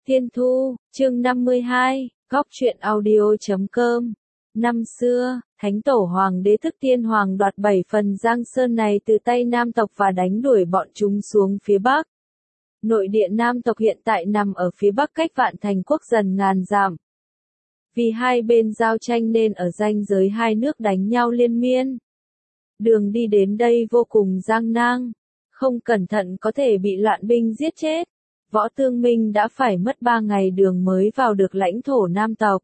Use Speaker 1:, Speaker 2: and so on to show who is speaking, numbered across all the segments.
Speaker 1: Tiên Thu, chương 52, góc truyện audio.com. Năm xưa, Thánh Tổ Hoàng đế Thức Tiên Hoàng đoạt 7 phần Giang Sơn này từ tay Nam tộc và đánh đuổi bọn chúng xuống phía Bắc. Nội địa Nam tộc hiện tại nằm ở phía Bắc cách Vạn Thành Quốc dần ngàn dặm. Vì hai bên giao tranh nên ở ranh giới hai nước đánh nhau liên miên. Đường đi đến đây vô cùng gian nan, không cẩn thận có thể bị loạn binh giết chết. Võ Tương Minh đã phải mất 3 ngày đường mới vào được lãnh thổ Nam tộc.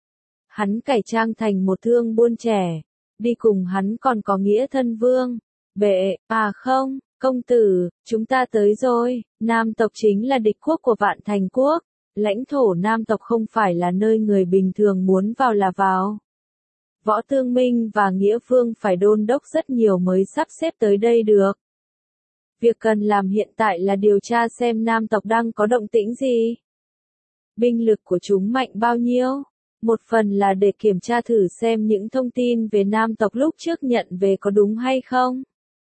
Speaker 1: Hắn cải trang thành một thương buôn trẻ, đi cùng hắn còn có Nghĩa Thân Vương. Bệ, không, công tử, chúng ta tới rồi, Nam tộc chính là địch quốc của Vạn Thành Quốc. Lãnh thổ Nam tộc không phải là nơi người bình thường muốn vào là vào. Võ Tương Minh và Nghĩa Vương phải đôn đốc rất nhiều mới sắp xếp tới đây được. Việc cần làm hiện tại là điều tra xem Nam tộc đang có động tĩnh gì. Binh lực của chúng mạnh bao nhiêu? Một phần là để kiểm tra thử xem những thông tin về Nam tộc lúc trước nhận về có đúng hay không.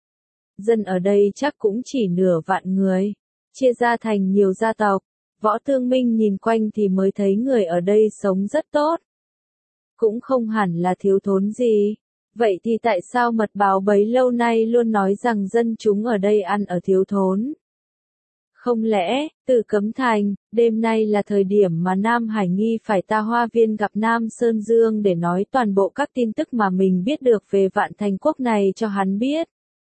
Speaker 1: Dân ở đây chắc cũng chỉ nửa vạn người, chia ra thành nhiều gia tộc. Võ Tương Minh nhìn quanh thì mới thấy người ở đây sống rất tốt. Cũng không hẳn là thiếu thốn gì. Vậy thì tại sao mật báo bấy lâu nay luôn nói rằng dân chúng ở đây ăn ở thiếu thốn? Không lẽ, từ Cấm Thành, đêm nay là thời điểm mà Nam Hải Nghi phải ta Hoa Viên gặp Nam Sơn Dương để nói toàn bộ các tin tức mà mình biết được về Vạn Thành Quốc này cho hắn biết.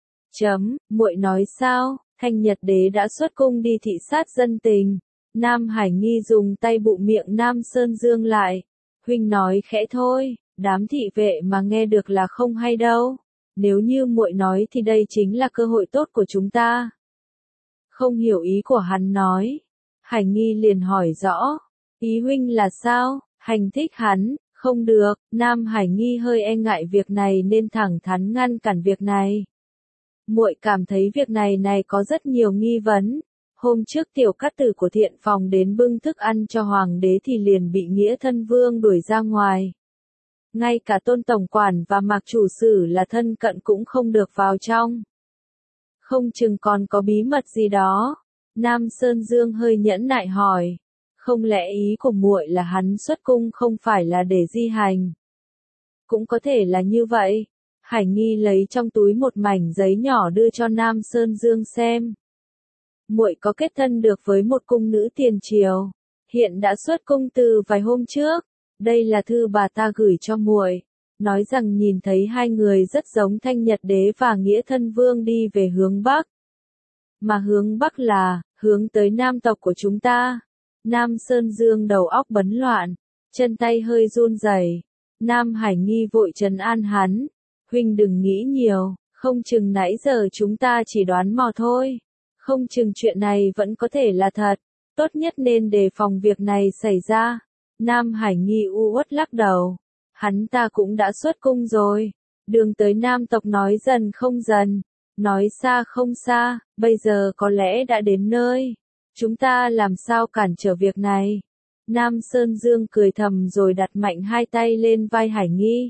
Speaker 1: Muội nói sao? Thanh Nhật Đế đã xuất cung đi thị sát dân tình. Nam Hải Nghi dùng tay bụ miệng Nam Sơn Dương lại. Huynh nói khẽ thôi, đám thị vệ mà nghe được là không hay đâu. Nếu như muội nói thì đây chính là cơ hội tốt của chúng ta. Không hiểu ý của hắn nói. Hải Nghi liền hỏi rõ. Ý huynh là sao? Hành thích hắn, không được. Nam Hải Nghi hơi e ngại việc này nên thẳng thắn ngăn cản việc này. Muội cảm thấy việc này có rất nhiều nghi vấn. Hôm trước Tiểu Cát Tử của Thiện Phòng đến bưng thức ăn cho Hoàng đế thì liền bị Nghĩa Thân Vương đuổi ra ngoài. Ngay cả Tôn Tổng Quản và Mạc Chủ Sử là thân cận cũng không được vào trong. Không chừng còn có bí mật gì đó. Nam Sơn Dương hơi nhẫn nại hỏi. Không lẽ ý của muội là hắn xuất cung không phải là để di hành? Cũng có thể là như vậy. Hải Nghi lấy trong túi một mảnh giấy nhỏ đưa cho Nam Sơn Dương xem. Muội có kết thân được với một cung nữ tiền triều, hiện đã xuất cung từ vài hôm trước. Đây là thư bà ta gửi cho muội, nói rằng nhìn thấy hai người rất giống Thanh Nhật Đế và Nghĩa Thân Vương đi về hướng Bắc. Mà hướng Bắc là hướng tới Nam tộc của chúng ta. Nam Sơn Dương đầu óc bấn loạn, chân tay hơi run rẩy. Nam Hải Nghi vội trấn an hắn, huynh đừng nghĩ nhiều, không chừng nãy giờ chúng ta chỉ đoán mò thôi. Không chừng chuyện này vẫn có thể là thật, tốt nhất nên đề phòng việc này xảy ra. Nam Hải Nghi u uất lắc đầu, hắn ta cũng đã xuất cung rồi, đường tới Nam tộc nói dần không dần, nói xa không xa, bây giờ có lẽ đã đến nơi. Chúng ta làm sao cản trở việc này? Nam Sơn Dương cười thầm rồi đặt mạnh hai tay lên vai Hải Nghi.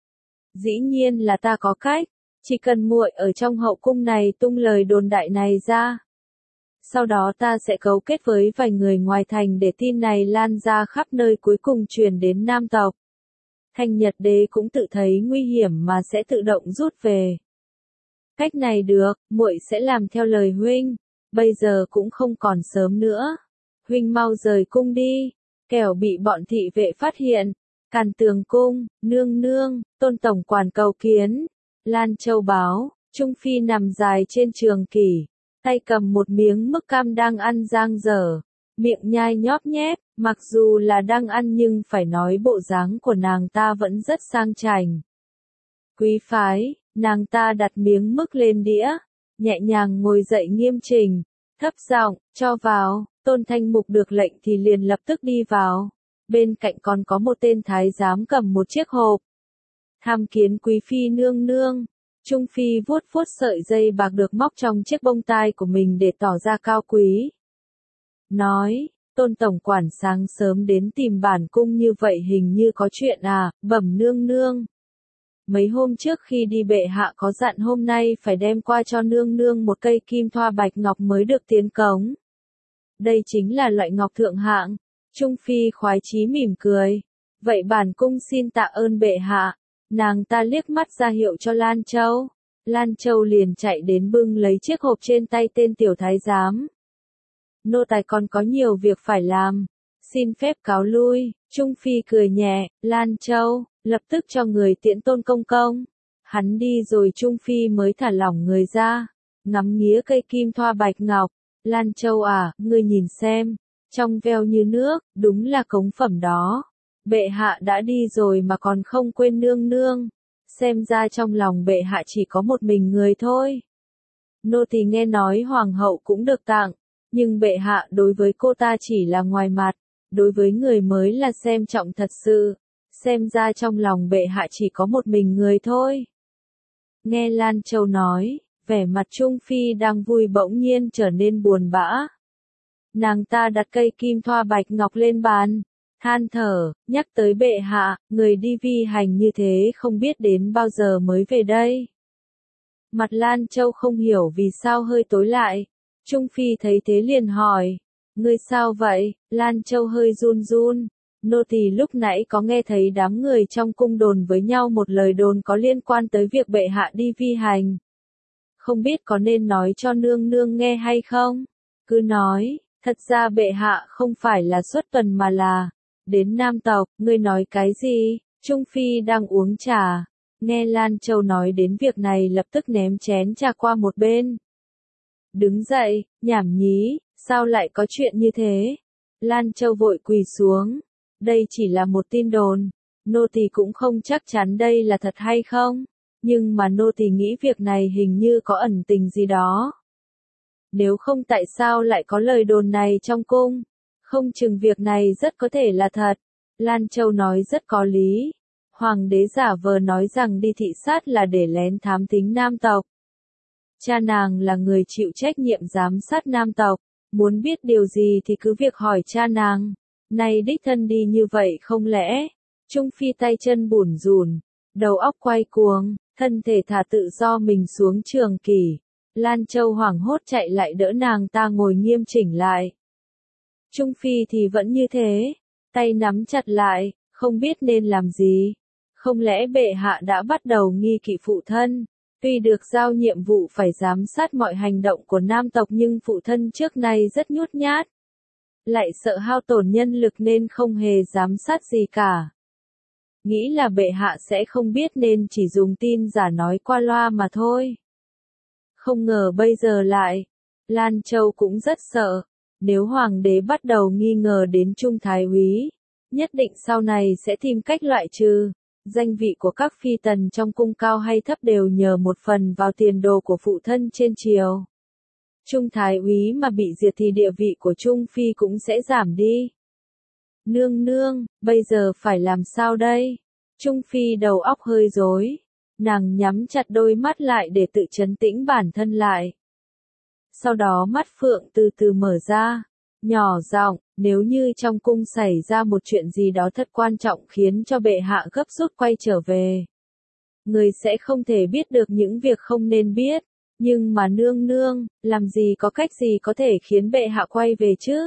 Speaker 1: Dĩ nhiên là ta có cách, chỉ cần muội ở trong hậu cung này tung lời đồn đại này ra. Sau đó ta sẽ cấu kết với vài người ngoài thành để tin này lan ra khắp nơi cuối cùng truyền đến Nam tộc. Thanh Nhật Đế cũng tự thấy nguy hiểm mà sẽ tự động rút về. Cách này được, muội sẽ làm theo lời huynh. Bây giờ cũng không còn sớm nữa. Huynh mau rời cung đi, kẻo bị bọn thị vệ phát hiện. Càn Tường Cung, nương nương, Tôn Tổng Quản cầu kiến. Lan Châu báo, Trung Phi nằm dài trên trường kỷ. Tay cầm một miếng mứt cam đang ăn dang dở, miệng nhai nhóp nhép, mặc dù là đang ăn nhưng phải nói bộ dáng của nàng ta vẫn rất sang chảnh. Quý phái, nàng ta đặt miếng mứt lên đĩa, nhẹ nhàng ngồi dậy nghiêm chỉnh, thấp giọng, cho vào. Tôn Thanh Mục được lệnh thì liền lập tức đi vào, bên cạnh còn có một tên thái giám cầm một chiếc hộp. Tham kiến quý phi nương nương. Trung Phi vuốt vuốt sợi dây bạc được móc trong chiếc bông tai của mình để tỏ ra cao quý. Nói, Tôn Tổng Quản sáng sớm đến tìm bản cung như vậy hình như có chuyện à, bẩm nương nương. Mấy hôm trước khi đi bệ hạ có dặn hôm nay phải đem qua cho nương nương một cây kim thoa bạch ngọc mới được tiến cống. Đây chính là loại ngọc thượng hạng. Trung Phi khoái chí mỉm cười. Vậy bản cung xin tạ ơn bệ hạ. Nàng ta liếc mắt ra hiệu cho Lan Châu. Lan Châu liền chạy đến bưng lấy chiếc hộp trên tay tên tiểu thái giám. Nô tài còn có nhiều việc phải làm. Xin phép cáo lui. Trung Phi cười nhẹ, Lan Châu, lập tức cho người tiễn Tôn công công. Hắn đi rồi Trung Phi mới thả lỏng người ra. Ngắm nghía cây kim thoa bạch ngọc. Lan Châu à, ngươi nhìn xem. Trong veo như nước, đúng là cống phẩm đó. Bệ hạ đã đi rồi mà còn không quên nương nương. Xem ra trong lòng bệ hạ chỉ có một mình người thôi. Nô tỳ nghe nói hoàng hậu cũng được tặng. Nhưng bệ hạ đối với cô ta chỉ là ngoài mặt. Đối với người mới là xem trọng thật sự. Xem ra trong lòng bệ hạ chỉ có một mình người thôi. Nghe Lan Châu nói, vẻ mặt Trung Phi đang vui bỗng nhiên trở nên buồn bã. Nàng ta đặt cây kim thoa bạch ngọc lên bàn, than thở, nhắc tới bệ hạ, người đi vi hành như thế không biết đến bao giờ mới về đây. Mặt Lan Châu không hiểu vì sao hơi tối lại. Trung Phi thấy thế liền hỏi, ngươi sao vậy? Lan Châu hơi run run. Nô tỳ lúc nãy có nghe thấy đám người trong cung đồn với nhau một lời đồn có liên quan tới việc bệ hạ đi vi hành. Không biết có nên nói cho nương nương nghe hay không? Cứ nói, thật ra bệ hạ không phải là xuất tuần mà là đến Nam tộc. Ngươi nói cái gì? Trung Phi đang uống trà. Nghe Lan Châu nói đến việc này lập tức ném chén trà qua một bên. Đứng dậy, nhảm nhí, sao lại có chuyện như thế? Lan Châu vội quỳ xuống. Đây chỉ là một tin đồn. Nô tỳ cũng không chắc chắn đây là thật hay không. Nhưng mà nô tỳ nghĩ việc này hình như có ẩn tình gì đó. Nếu không tại sao lại có lời đồn này trong cung? Không chừng việc này rất có thể là thật. Lan Châu nói rất có lý. Hoàng đế giả vờ nói rằng đi thị sát là để lén thám thính nam tộc. Cha nàng là người chịu trách nhiệm giám sát nam tộc. Muốn biết điều gì thì cứ việc hỏi cha nàng. Này đích thân đi như vậy không lẽ? Trung Phi tay chân bủn rủn, đầu óc quay cuồng, thân thể thả tự do mình xuống trường kỷ. Lan Châu hoảng hốt chạy lại đỡ nàng ta ngồi nghiêm chỉnh lại. Trung Phi thì vẫn như thế, tay nắm chặt lại, không biết nên làm gì. Không lẽ bệ hạ đã bắt đầu nghi kỵ phụ thân? Tuy được giao nhiệm vụ phải giám sát mọi hành động của nam tộc nhưng phụ thân trước nay rất nhút nhát. Lại sợ hao tổn nhân lực nên không hề giám sát gì cả. Nghĩ là bệ hạ sẽ không biết nên chỉ dùng tin giả nói qua loa mà thôi. Không ngờ bây giờ lại. Lan Châu cũng rất sợ. Nếu hoàng đế bắt đầu nghi ngờ đến Trung Thái Úy, nhất định sau này sẽ tìm cách loại trừ. Danh vị của các phi tần trong cung cao hay thấp đều nhờ một phần vào tiền đồ của phụ thân trên triều. Trung Thái Úy mà bị diệt thì địa vị của Trung Phi cũng sẽ giảm đi. Nương nương, bây giờ phải làm sao đây? Trung Phi đầu óc hơi rối. Nàng nhắm chặt đôi mắt lại để tự trấn tĩnh bản thân lại. Sau đó mắt phượng từ từ mở ra. Nhỏ giọng, nếu như trong cung xảy ra một chuyện gì đó thật quan trọng khiến cho bệ hạ gấp rút quay trở về. Người sẽ không thể biết được những việc không nên biết. Nhưng mà nương nương, làm gì có cách gì có thể khiến bệ hạ quay về chứ?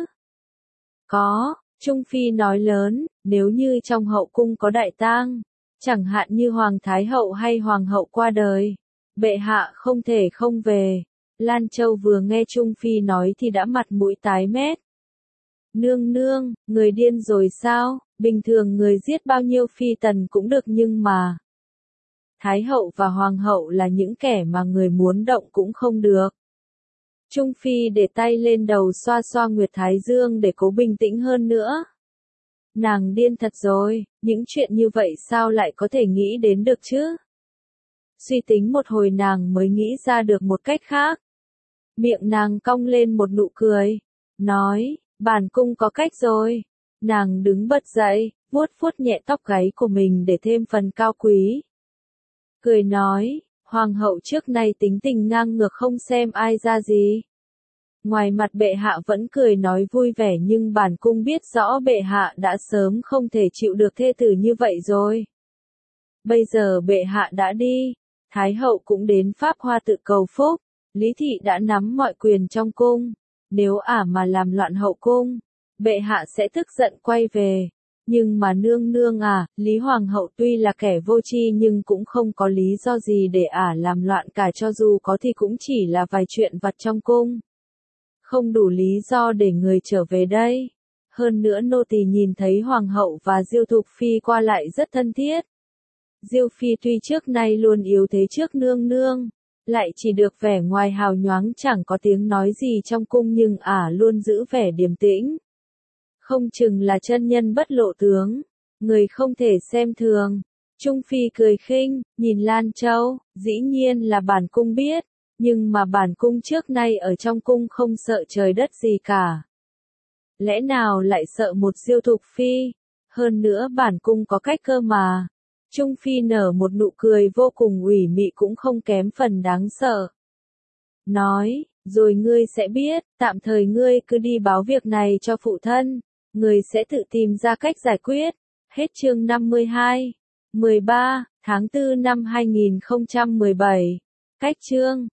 Speaker 1: Có, Trung Phi nói lớn, nếu như trong hậu cung có đại tang, chẳng hạn như Hoàng Thái Hậu hay Hoàng Hậu qua đời, bệ hạ không thể không về. Lan Châu vừa nghe Trung Phi nói thì đã mặt mũi tái mét. Nương nương, người điên rồi sao? Bình thường người giết bao nhiêu phi tần cũng được nhưng mà Thái hậu và hoàng hậu là những kẻ mà người muốn động cũng không được. Trung Phi để tay lên đầu xoa xoa Nguyệt Thái Dương để cố bình tĩnh hơn nữa. Nàng điên thật rồi, những chuyện như vậy sao lại có thể nghĩ đến được chứ? Suy tính một hồi nàng mới nghĩ ra được một cách khác. Miệng nàng cong lên một nụ cười, nói, bản cung có cách rồi. Nàng đứng bật dậy, vuốt vuốt nhẹ tóc gáy của mình để thêm phần cao quý. Cười nói, hoàng hậu trước nay tính tình ngang ngược không xem ai ra gì. Ngoài mặt bệ hạ vẫn cười nói vui vẻ nhưng bản cung biết rõ bệ hạ đã sớm không thể chịu được thê tử như vậy rồi. Bây giờ bệ hạ đã đi, Thái hậu cũng đến Pháp Hoa tự cầu phúc, Lý thị đã nắm mọi quyền trong cung. nếu ả mà làm loạn hậu cung, bệ hạ sẽ tức giận quay về. Nhưng mà nương nương à, Lý Hoàng hậu tuy là kẻ vô tri nhưng cũng không có lý do gì để ả làm loạn cả, cho dù có thì cũng chỉ là vài chuyện vặt trong cung. Không đủ lý do để người trở về đây. Hơn nữa nô tỳ nhìn thấy Hoàng hậu và Diêu Thục Phi qua lại rất thân thiết. Diêu Phi tuy trước nay luôn yếu thế trước nương nương, lại chỉ được vẻ ngoài hào nhoáng chẳng có tiếng nói gì trong cung, nhưng ả luôn giữ vẻ điềm tĩnh. Không chừng là chân nhân bất lộ tướng, người không thể xem thường. Trung Phi cười khinh, nhìn Lan Châu, dĩ nhiên là bản cung biết, nhưng mà bản cung trước nay ở trong cung không sợ trời đất gì cả. Lẽ nào lại sợ một Diêu Thục Phi? Hơn nữa bản cung có cách cơ mà. Trung Phi nở một nụ cười vô cùng ủy mị cũng không kém phần đáng sợ. Nói, rồi ngươi sẽ biết, tạm thời ngươi cứ đi báo việc này cho phụ thân, ngươi sẽ tự tìm ra cách giải quyết. Hết chương 52. 13, tháng 4 năm 2017. Cách chương